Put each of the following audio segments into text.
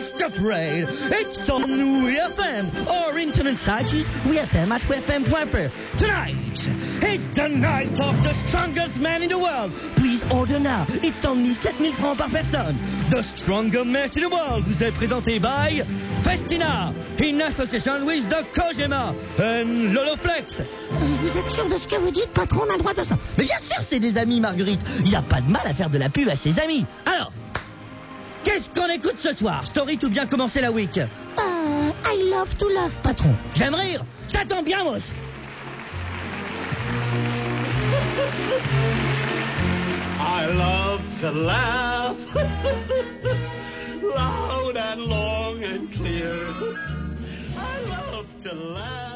Twist Afraid. It's on WeFM or internet site is WeFM at WeFM.fr. Tonight is the night of the strongest man in the world. Please order now. It's only 7,000 francs par personne. The strongest match in the world vous est présenté by Festina in association with the Kojima and Loloflex. Vous êtes sûr de ce que vous dites, patron? On a le droit de ça? Mais bien sûr, c'est des amis, Marguerite. Il n'y a pas de mal à faire de la pub à ses amis. Alors, qu'est-ce qu'on écoute ce soir? Story ou bien commencer la week? I love to love, patron. J'aime rire. Ça tombe bien, moi aussi. I love to laugh loud and long and clear. I love to laugh.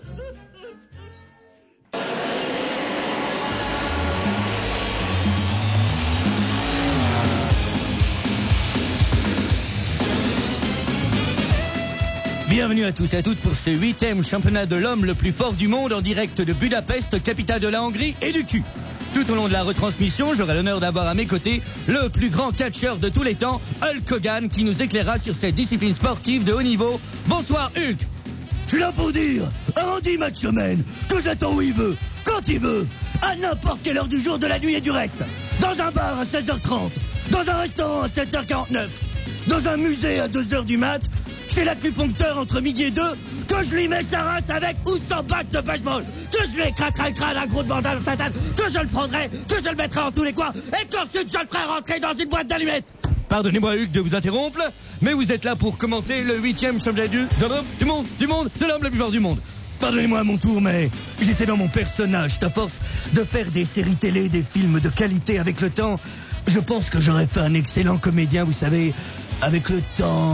Bienvenue à tous et à toutes pour ce 8e championnat de l'homme le plus fort du monde en direct de Budapest, capitale de la Hongrie et du cul. Tout au long de la retransmission, j'aurai l'honneur d'avoir à mes côtés le plus grand catcheur de tous les temps, Hulk Hogan, qui nous éclairera sur cette discipline sportive de haut niveau. Bonsoir Hulk. Je suis là pour dire à Andy Matchman que j'attends où il veut, quand il veut, à n'importe quelle heure du jour, de la nuit et du reste. Dans un bar à 16h30, dans un restaurant à 7h49, dans un musée à 2h du mat', chez l'acupuncteur entre midi et 2, que je lui mets sa race avec ou sans batte de baseball, que je lui écraquerai le crâne un gros de bandage dans sa tête, que je le prendrai, que je le mettrai en tous les coins, et qu'ensuite je le ferai rentrer dans une boîte d'allumettes. Pardonnez-moi Hugues de vous interrompre, mais vous êtes là pour commenter le 8e championnat du monde, de l'homme le plus fort du monde. Pardonnez-moi à mon tour, mais j'étais dans mon personnage. À force de faire des séries télé, des films de qualité avec le temps, je pense que j'aurais fait un excellent comédien, vous savez, avec le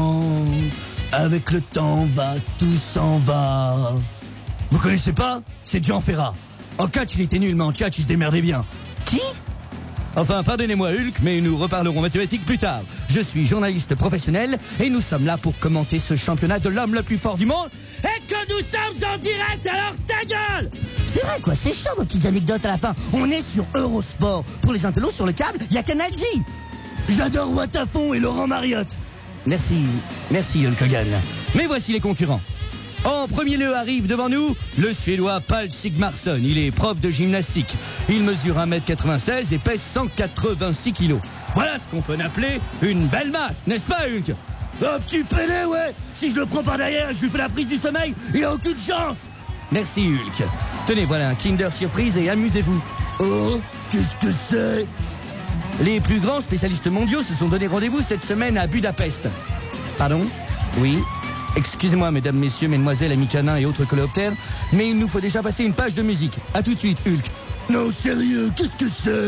temps va, tout s'en va. Vous connaissez pas? C'est Jean Ferrat. En catch, il était nul, mais en tchatch, il se démerdait bien. Qui? Enfin, pardonnez-moi Hulk, mais nous reparlerons mathématiques plus tard. Je suis journaliste professionnel et nous sommes là pour commenter ce championnat de l'homme le plus fort du monde et que nous sommes en direct, alors ta gueule! C'est vrai quoi, c'est chaud vos petites anecdotes à la fin. On est sur Eurosport. Pour les intellos sur le câble, il y a Canal J. J'adore Watafon et Laurent Mariotte. Merci Hulk Hogan. Mais voici les concurrents. En premier lieu arrive devant nous le Suédois Pål Sigmarsson. Il est prof de gymnastique. Il mesure 1m96 et pèse 186 kilos. Voilà ce qu'on peut appeler une belle masse, n'est-ce pas Hulk? Un petit pédé, ouais. Si je le prends par derrière et que je lui fais la prise du sommeil, il a aucune chance. Merci Hulk. Tenez, voilà un Kinder Surprise et amusez-vous. Oh, qu'est-ce que c'est? Les plus grands spécialistes mondiaux se sont donné rendez-vous cette semaine à Budapest. Pardon? Oui? Excusez-moi, mesdames, messieurs, mesdemoiselles, amis canins et autres coléoptères, mais il nous faut déjà passer une page de musique. À tout de suite, Hulk. Non, sérieux, qu'est-ce que c'est?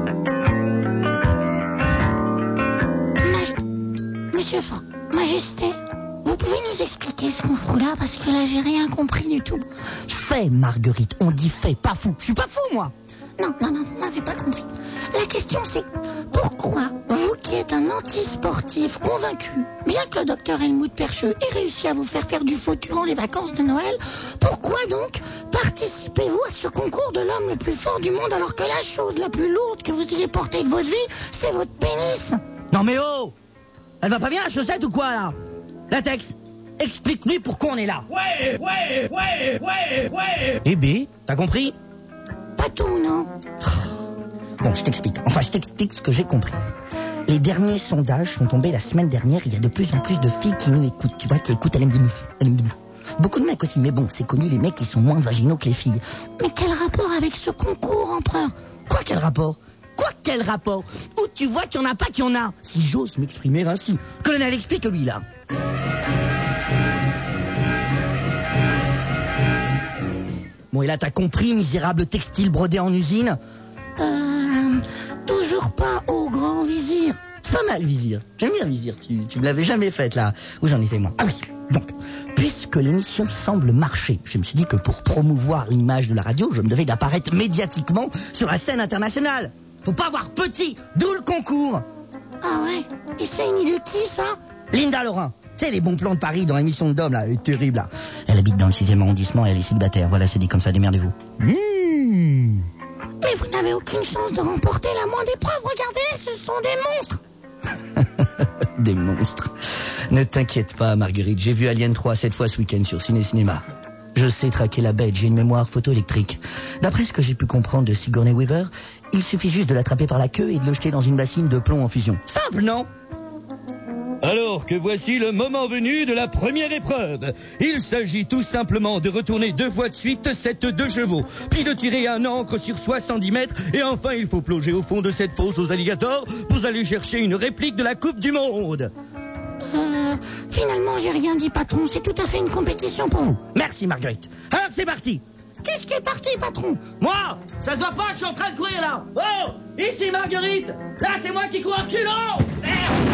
Monsieur Majesté, vous pouvez nous expliquer ce qu'on fout là? Parce que là, j'ai rien compris du tout. Fait, Marguerite, on dit fait, pas fou. Je suis pas fou, moi. Non, vous m'avez pas compris. La question c'est, pourquoi vous qui êtes un anti-sportif convaincu, bien que le docteur Helmut Percheux ait réussi à vous faire du faux durant les vacances de Noël, pourquoi donc participez-vous à ce concours de l'homme le plus fort du monde alors que la chose la plus lourde que vous ayez portée de votre vie, c'est votre pénis? Non mais oh! Elle va pas bien la chaussette ou quoi là? Latex, explique-lui pourquoi on est là. Ouais. Eh B, t'as compris? Pas tout, non. Bon, je t'explique ce que j'ai compris. Les derniers sondages sont tombés la semaine dernière. Il y a de plus en plus de filles qui nous écoutent. Tu vois, qui écoutent Elle aime des meufs. Beaucoup de mecs aussi, mais bon, c'est connu, les mecs, ils sont moins vaginaux que les filles. Mais quel rapport avec ce concours, empereur? Quoi, quel rapport? Où tu vois qu'il y en a pas qu'il y en a? Si j'ose m'exprimer ainsi. Colonel, explique-lui, là. Bon, et là, t'as compris, misérable textile brodé en usine? Toujours pas au grand vizir. C'est pas mal, vizir. J'aime bien vizir. Tu me l'avais jamais faite, là. Où j'en ai fait, moi? Ah oui. Donc, puisque l'émission semble marcher, je me suis dit que pour promouvoir l'image de la radio, je me devais d'apparaître médiatiquement sur la scène internationale. Faut pas voir petit, d'où le concours. Ah ouais? Et c'est une idée de qui, ça? Linda Laurent. Tu sais, les bons plans de Paris dans l'émission de Dom, là, elle est terrible, là. Elle habite dans le 6e arrondissement et elle est célibataire. Voilà, c'est dit comme ça, démerdez-vous. Mais vous n'avez aucune chance de remporter la moindre épreuve. Regardez, ce sont des monstres. Des monstres. Ne t'inquiète pas, Marguerite, j'ai vu Alien 3 7 fois ce week-end sur Ciné-Cinéma. Je sais traquer la bête, j'ai une mémoire photoélectrique. D'après ce que j'ai pu comprendre de Sigourney Weaver, il suffit juste de l'attraper par la queue et de le jeter dans une bassine de plomb en fusion. Simple, non ? Alors que voici le moment venu de la première épreuve. Il s'agit tout simplement de retourner 2 fois de suite cette 2 chevaux, puis de tirer un ancre sur 70 mètres, et enfin il faut plonger au fond de cette fosse aux alligators pour aller chercher une réplique de la Coupe du Monde. Finalement, j'ai rien dit, patron. C'est tout à fait une compétition pour vous. Merci, Marguerite. Alors, c'est parti. Qu'est-ce qui est parti, patron? Moi? Ça se voit pas, je suis en train de courir, là. Oh! Ici, Marguerite. Là, c'est moi qui cours à reculons. Merde!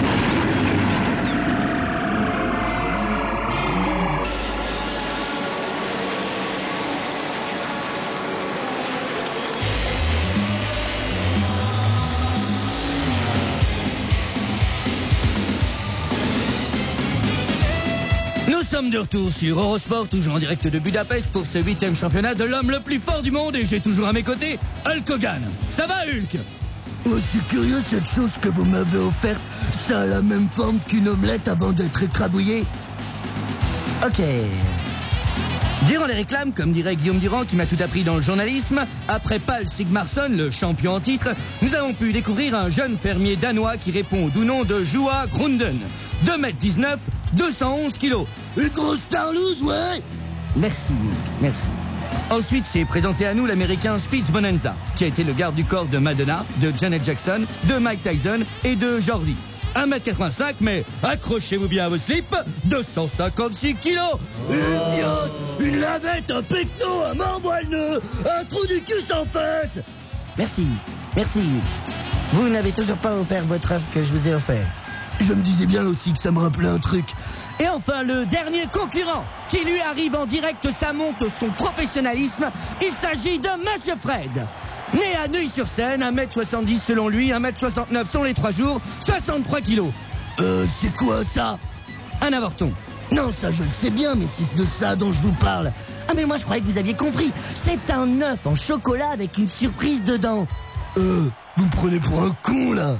Nous sommes de retour sur Eurosport, toujours en direct de Budapest pour ce 8e championnat de l'homme le plus fort du monde, et j'ai toujours à mes côtés Hulk Hogan. Ça va, Hulk? Oh, c'est curieux cette chose que vous m'avez offerte. Ça a la même forme qu'une omelette avant d'être écrabouillée. Ok. Durant les réclames, comme dirait Guillaume Durand qui m'a tout appris dans le journalisme, après Pal Sigmarsson, le champion en titre, nous avons pu découvrir un jeune fermier danois qui répond au nom de Joa Grunden. 2m19, 211 kilos. Une grosse tarlouse, ouais. Merci, merci. Ensuite, s'est présenté à nous l'américain Spitz Bonanza, qui a été le garde du corps de Madonna, de Janet Jackson, de Mike Tyson et de Jordi. 1m85, mais accrochez-vous bien à vos slips, 256 kilos. Une idiote, une lavette, un pecno, un membre moelleux, un trou du cul sans face. Merci, merci. Vous n'avez toujours pas offert votre œuvre que je vous ai offert. Je me disais bien aussi que ça me rappelait un truc. Et enfin, le dernier concurrent qui lui arrive en direct, ça monte son professionnalisme. Il s'agit de Monsieur Fred. Né à Neuilly-sur-Seine, 1m70 selon lui, 1m69 sont les 3 jours, 63 kilos. C'est quoi ça? Un avorton. Non, ça je le sais bien, mais c'est de ça dont je vous parle. Ah mais moi je croyais que vous aviez compris. C'est un œuf en chocolat avec une surprise dedans. Vous me prenez pour un con, là.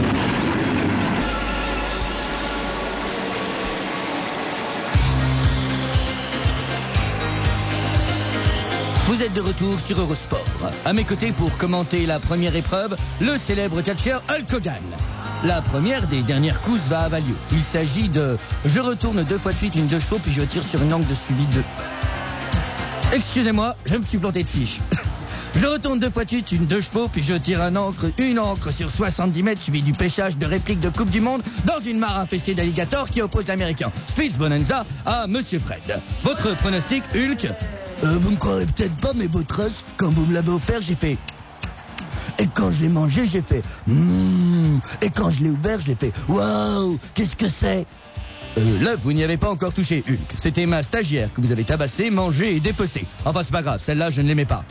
Vous êtes de retour sur Eurosport. À mes côtés pour commenter la première épreuve, le célèbre catcheur Hulk Hogan. La première des dernières courses va avoir lieu. Il s'agit de... Je retourne 2 fois de suite une 2 chevaux, puis je tire sur une ancre de suivi de... Excusez-moi, je me suis planté de fiche. Je retourne 2 fois de suite une 2 chevaux, puis je tire une ancre sur 70 mètres, suivi du pêchage de réplique de Coupe du Monde dans une mare infestée d'alligators qui oppose l'américain Spitz Bonanza à Monsieur Fred. Votre pronostic, Hulk? Vous me croirez peut-être pas, mais votre œuf, quand vous me l'avez offert, j'ai fait... Et quand je l'ai mangé, j'ai fait... Et quand je l'ai ouvert, je l'ai fait... Waouh, qu'est-ce que c'est? Là, vous n'y avez pas encore touché, Hulk. C'était ma stagiaire que vous avez tabassé, mangé et dépecé. Enfin, c'est pas grave, celle-là, je ne l'aimais pas.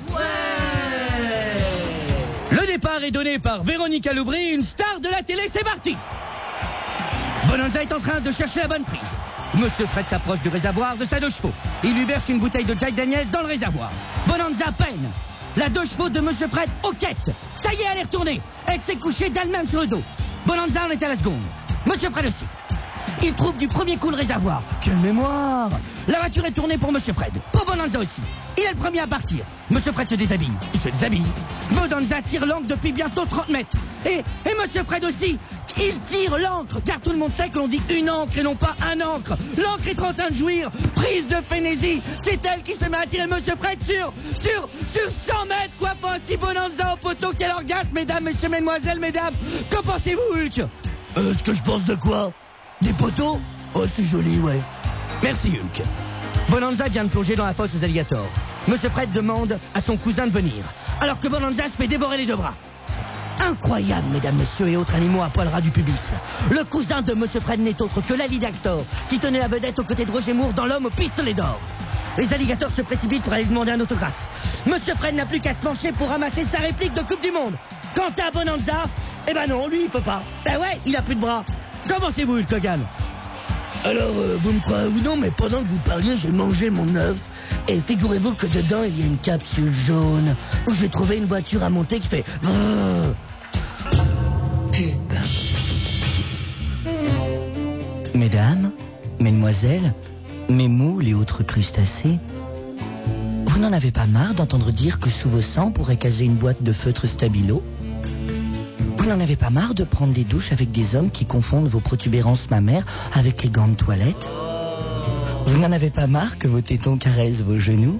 Le départ est donné par Véronica Loubry, une star de la télé, c'est parti. Bonanza est en train de chercher la bonne prise. Monsieur Fred s'approche du réservoir de sa 2 chevaux. Il lui verse une bouteille de Jack Daniels dans le réservoir. Bonanza peine. La 2 chevaux de Monsieur Fred hoquette. Ça y est, elle est retournée. Elle s'est couchée d'elle-même sur le dos. Bonanza en est à la seconde. Monsieur Fred aussi. Il trouve du premier coup le réservoir. Quelle mémoire! La voiture est tournée pour Monsieur Fred. Pour Bonanza aussi. Il est le premier à partir. Monsieur Fred se déshabille. Il se déshabille. Bonanza tire l'ancre depuis bientôt 30 mètres. Et Monsieur Fred aussi. Il tire l'ancre. Car tout le monde sait que l'on dit une ancre et non pas un ancre. L'ancre est en train de jouir. Prise de frénésie. C'est elle qui se met à tirer Monsieur Fred sur 100 mètres. Coiffant ainsi Bonanza au poteau. Quel orgasme, mesdames, messieurs, mesdemoiselles, mesdames. Qu'en pensez-vous, Hulk? Ce que je pense de quoi? Des poteaux? Oh, c'est joli, ouais. Merci, Hulk. Bonanza vient de plonger dans la fosse aux alligators. Monsieur Fred demande à son cousin de venir, alors que Bonanza se fait dévorer les 2 bras. Incroyable, mesdames, messieurs et autres animaux à poil ras du pubis. Le cousin de Monsieur Fred n'est autre que l'alligator, qui tenait la vedette aux côtés de Roger Moore dans L'homme au pistolet d'or. Les alligators se précipitent pour aller demander un autographe. Monsieur Fred n'a plus qu'à se pencher pour ramasser sa réplique de Coupe du Monde. Quant à Bonanza, eh ben non, lui, il peut pas. Ben ouais, il a plus de bras. Comment c'est-vous, Hulk Hogan? Alors, vous me croyez ou non, mais pendant que vous parliez, j'ai mangé mon œuf. Et figurez-vous que dedans, il y a une capsule jaune où j'ai trouvé une voiture à monter qui fait... Mesdames Mesdames, mesdemoiselles, mes moules et autres crustacés, vous n'en avez pas marre d'entendre dire que sous vos sangs pourrait caser une boîte de feutre stabilo? Vous n'en avez pas marre de prendre des douches avec des hommes qui confondent vos protubérances mammaires avec les gants de toilette? Vous n'en avez pas marre que vos tétons caressent vos genoux?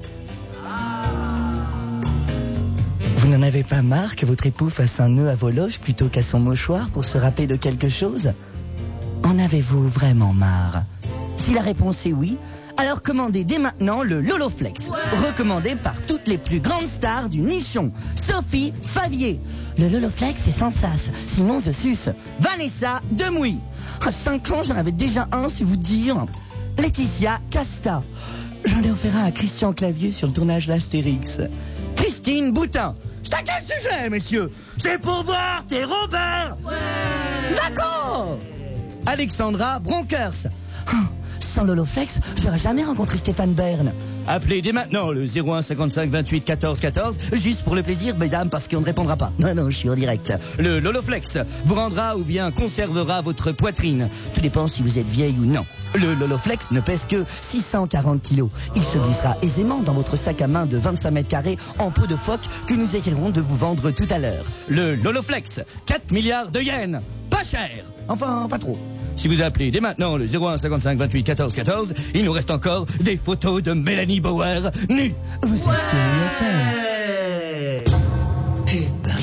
Vous n'en avez pas marre que votre époux fasse un nœud à vos loges plutôt qu'à son mouchoir pour se râper de quelque chose? En avez-vous vraiment marre? Si la réponse est oui, alors commandez dès maintenant le Loloflex, recommandé par toutes les plus grandes stars du nichon. Sophie Favier. Le Loloflex est sans sas, sinon je suce. Vanessa Demouy. À 5 ans, j'en avais déjà un, si vous dire. Laetitia Casta. J'en ai offert un à Christian Clavier sur le tournage d'Astérix. Christine Boutin. C'est à quel sujet, messieurs? C'est pour voir tes Robert. Ouais. D'accord. Alexandra Bronkers. Sans Loloflex, je n'aurais jamais rencontré Stéphane Bern. Appelez dès maintenant le 01 55 28 14 14, juste pour le plaisir, mesdames, parce qu'on ne répondra pas. Non, je suis en direct. Le Loloflex vous rendra ou bien conservera votre poitrine. Tout dépend si vous êtes vieille ou non. Le Loloflex ne pèse que 640 kilos. Il se glissera aisément dans votre sac à main de 25 mètres carrés en peau de phoque que nous essayerons de vous vendre tout à l'heure. Le Loloflex, 4 milliards de yens. Pas cher. Enfin, pas trop. Si vous appelez dès maintenant le 01 55 28 14 14, il nous reste encore des photos de Mélanie Bauer nue. Vous êtes sur UFM. Putain.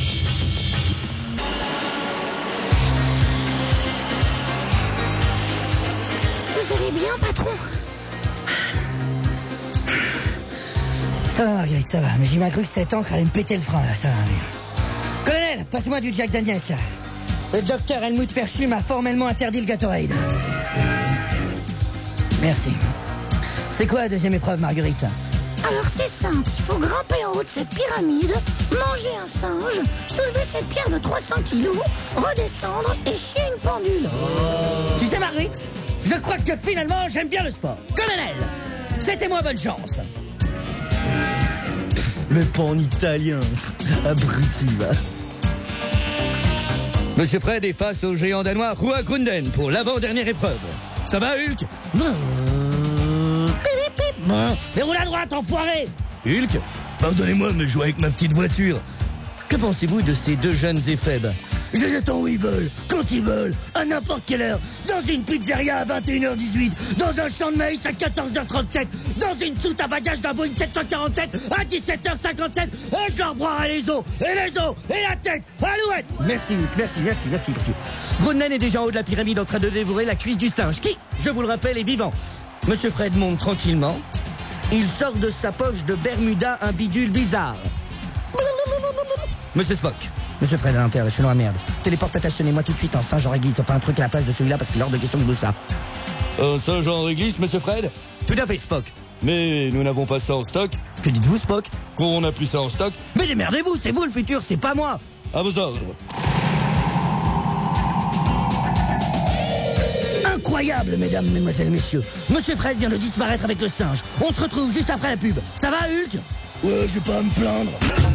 Vous allez bien, patron? Ça va, Marguerite, ça va. Mais j'ai mal cru que cette encre allait me péter le frein, là. Ça va mieux. Colonel, passez-moi du Jack Daniels, ça. Le docteur Helmut Perchu m'a formellement interdit le Gatorade. Merci. C'est quoi la deuxième épreuve, Marguerite? Alors c'est simple, il faut grimper en haut de cette pyramide, manger un singe, soulever cette pierre de 300 kilos, redescendre et chier une pendule. Tu sais, Marguerite, je crois que finalement j'aime bien le sport. Colonel, c'était moi bonne chance. Mais pas en italien, abruti, va. Monsieur Fred est face au géant danois Roa Grunden pour l'avant-dernière épreuve. Ça va, Hulk? Mais roule à droite, enfoiré! Hulk, pardonnez-moi, mais je joue avec ma petite voiture. Que pensez-vous de ces deux jeunes éphèbes? Je les attends où ils veulent, quand ils veulent, à n'importe quelle heure, dans une pizzeria à 21h18, dans un champ de maïs à 14h37, dans une soute à bagages d'un Boeing 747 à 17h57, et je leur broierai les os, et la tête, alouette. Merci. Grunden est déjà en haut de la pyramide en train de dévorer la cuisse du singe, qui, je vous le rappelle, est vivant. Monsieur Fred monte tranquillement. Il sort de sa poche de Bermuda un bidule bizarre. Monsieur Spock. Monsieur Fred, à l'intérieur, je suis dans la merde. Téléportationnez-moi tout de suite en singe en réglisse. Enfin, un truc à la place de celui-là, parce qu'il est hors de question que je bouge ça. Un singe en réglisse, monsieur Fred? Tout à fait, Spock. Mais nous n'avons pas ça en stock. Que dites-vous, Spock? Qu'on n'a plus ça en stock. Mais démerdez-vous, c'est vous le futur, c'est pas moi. À vos ordres. Incroyable, mesdames, mesdemoiselles, messieurs. Monsieur Fred vient de disparaître avec le singe. On se retrouve juste après la pub. Ça va, Hulk? Ouais, je vais pas à me plaindre.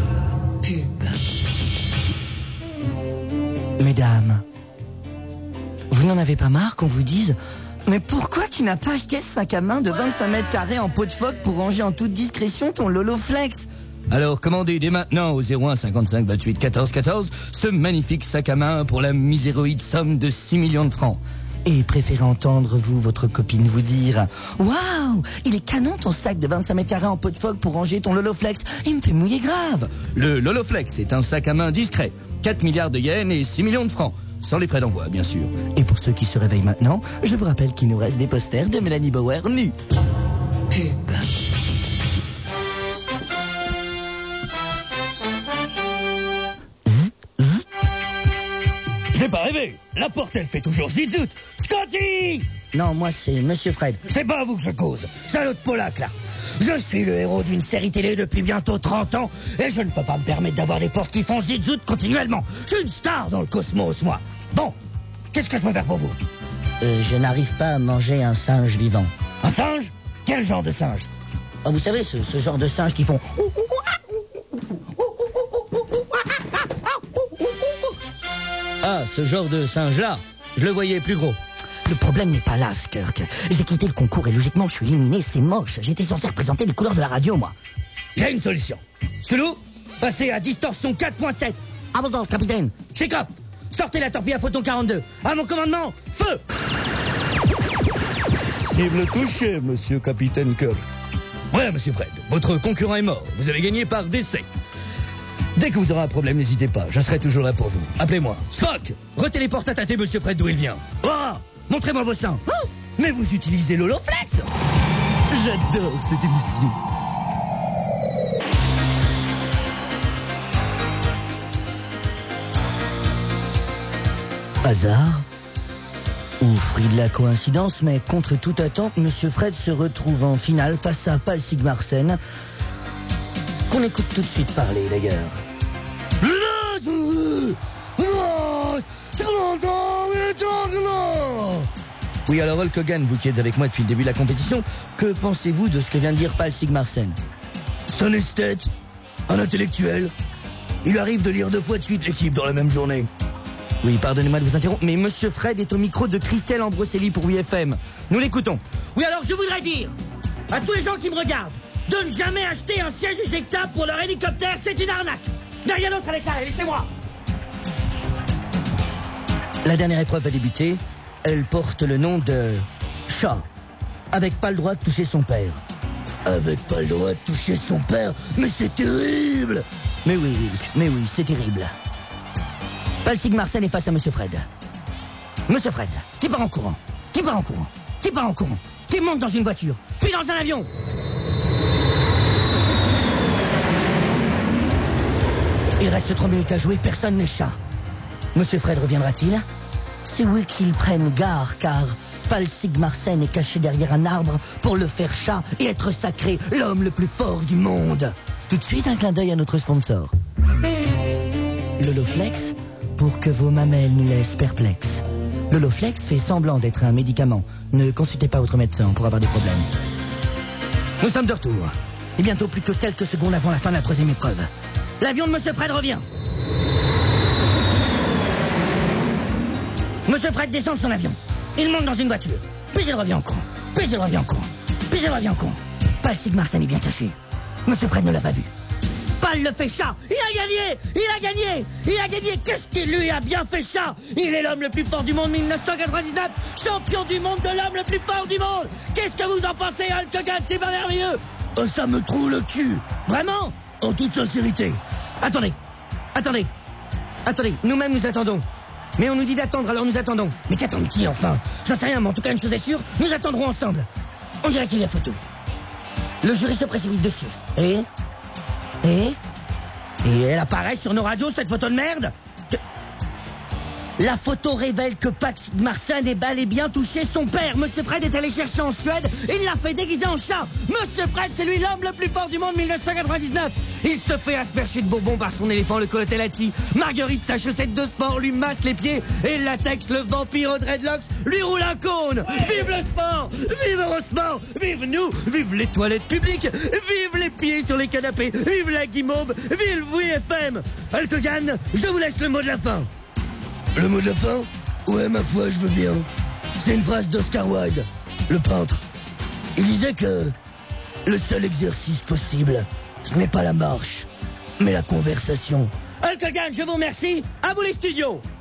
Mesdames, vous n'en avez pas marre qu'on vous dise « Mais pourquoi tu n'as pas acheté ce sac à main de 25 mètres carrés en peau de phoque pour ranger en toute discrétion ton Loloflex ?» Alors commandez dès maintenant au 01 55 28 14 14 ce magnifique sac à main pour la miséroïde somme de 6 millions de francs. Et préférez entendre, vous, votre copine vous dire « Waouh, il est canon ton sac de 25 mètres carrés en peau de phoque pour ranger ton Loloflex. Il me fait mouiller grave. » Le Loloflex est un sac à main discret. 4 milliards de yens et 6 millions de francs. Sans les frais d'envoi, bien sûr. Et pour ceux qui se réveillent maintenant, je vous rappelle qu'il nous reste des posters de Mélanie Bauer nue. J'ai pas rêvé. La porte, elle fait toujours zizut. Scotty! Non, moi, c'est Monsieur Fred. C'est pas à vous que je cause. C'est à l'autre Polac, là. Je suis le héros d'une série télé depuis bientôt 30 ans et je ne peux pas me permettre d'avoir des portes qui font zizut continuellement. Je suis une star dans le cosmos, moi. Bon, qu'est-ce que je peux faire pour vous? Je n'arrive pas à manger un singe vivant. Un singe? Quel genre de singe? Oh, vous savez, ce genre de singes qui font... Ah, ce genre de singe-là, je le voyais plus gros. Le problème n'est pas là, Skirk. J'ai quitté le concours et logiquement, je suis éliminé, c'est moche. J'étais censé représenter les couleurs de la radio, moi. J'ai une solution. Sulou, passez à distorsion 4.7. À vos ordres, capitaine. Check-up, sortez la torpille à photon 42. À mon commandement, feu! Cible touchée, monsieur Capitaine Kirk. Voilà, monsieur Fred, votre concurrent est mort. Vous avez gagné par décès. Dès que vous aurez un problème, n'hésitez pas, je serai toujours là pour vous. Appelez-moi. Spock, retéléporte à tâter monsieur Fred d'où il vient. Oh, montrez-moi vos seins. Oh, mais vous utilisez l'holoflex. J'adore cette émission. Hasard ou fruit de la coïncidence, mais contre toute attente, Monsieur Fred se retrouve en finale face à Pal Sigmarsen, qu'on écoute tout de suite parler d'ailleurs. Oui, alors Hulk Hogan, vous qui êtes avec moi depuis le début de la compétition, que pensez-vous de ce que vient de dire Pal Sigmarsen? C'est un esthète, un intellectuel. Il arrive de lire 2 fois de suite l'équipe dans la même journée. Oui, pardonnez-moi de vous interrompre, mais Monsieur Fred est au micro de Christelle Ambroselli pour WFM. Nous l'écoutons. Oui, alors je voudrais dire à tous les gens qui me regardent de ne jamais acheter un siège éjectable pour leur hélicoptère, c'est une arnaque. Il n'y a rien d'autre à déclarer, laissez-moi. La dernière épreuve va débuter. Elle porte le nom de chat, avec pas le droit de toucher son père. Avec pas le droit de toucher son père, mais c'est terrible. Mais oui, Hulk, mais oui, c'est terrible. Pal Sigmarsen est face à Monsieur Fred. Monsieur Fred, qui part en courant, qui part en courant, qui part en courant, qui monte dans une voiture, puis dans un avion. Il reste 3 minutes à jouer, personne n'est chat. Monsieur Fred reviendra-t-il? C'est oui qu'ils prennent gare, car Pal Sigmarsen est caché derrière un arbre pour le faire chat et être sacré, l'homme le plus fort du monde. Tout de suite, un clin d'œil à notre sponsor. L'holoflex, pour que vos mamelles nous laissent perplexes. L'holoflex fait semblant d'être un médicament. Ne consultez pas votre médecin pour avoir des problèmes. Nous sommes de retour. Et bientôt plus que quelques secondes avant la fin de la 3e épreuve. L'avion de Monsieur Fred revient. Monsieur Fred descend de son avion. Il monte dans une voiture. Puis il revient en courant. Puis il revient en courant. Puis il revient en courant. Pal Sigmarsen est bien caché. Monsieur Fred ne l'a pas vu. Pal le fait chat. Il a gagné. Il a gagné. Il a gagné. Qu'est-ce qu'il lui a bien fait chat? Il est l'homme le plus fort du monde 1999. Champion du monde de l'homme le plus fort du monde. Qu'est-ce que vous en pensez, Hulk Hogan? C'est pas merveilleux? Ça me trouve le cul. Vraiment? En toute sincérité. Attendez. Nous-mêmes nous attendons. Mais on nous dit d'attendre, alors nous attendons. Mais qu'attendent-ils enfin? J'en sais rien, mais en tout cas, une chose est sûre, nous attendrons ensemble. On dirait qu'il y a photo. Le jury se précipite dessus. Et elle apparaît sur nos radios, cette photo de merde? La photo révèle que Pal Sigmarsen est bel et bien touché son père. Monsieur Fred est allé chercher en Suède, il l'a fait déguiser en chat. Monsieur Fred, c'est lui l'homme le plus fort du monde 1999. Il se fait asperger de bourbon par son éléphant, le Colotellati. Marguerite, sa chaussette de sport, lui masse les pieds. Et Latex, le vampire aux dreadlocks, lui roule un cône. Vive le sport, vive Eurosport, vive nous, vive les toilettes publiques, vive les pieds sur les canapés, vive la guimauve, vive WFM. Hulk Hogan, je vous laisse le mot de la fin. Le mot de la fin? Ouais, ma foi, je veux bien. C'est une phrase d'Oscar Wilde, le peintre. Il disait que le seul exercice possible, ce n'est pas la marche, mais la conversation. Hulk Hogan, je vous remercie. À vous les studios.